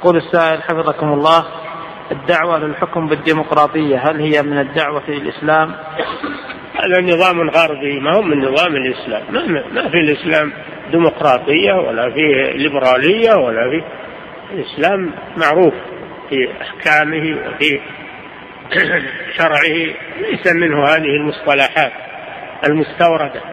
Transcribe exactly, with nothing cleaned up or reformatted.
يقول السائل حفظكم الله: الدعوة للحكم بالديمقراطية هل هي من الدعوة إلى الإسلام؟ هذا نظام غربي، ما هو من نظام الإسلام. ما في الإسلام ديمقراطية ولا في ليبرالية ولا في. الإسلام معروف في أحكامه وفي شرعه، ليس منه هذه المصطلحات المستوردة.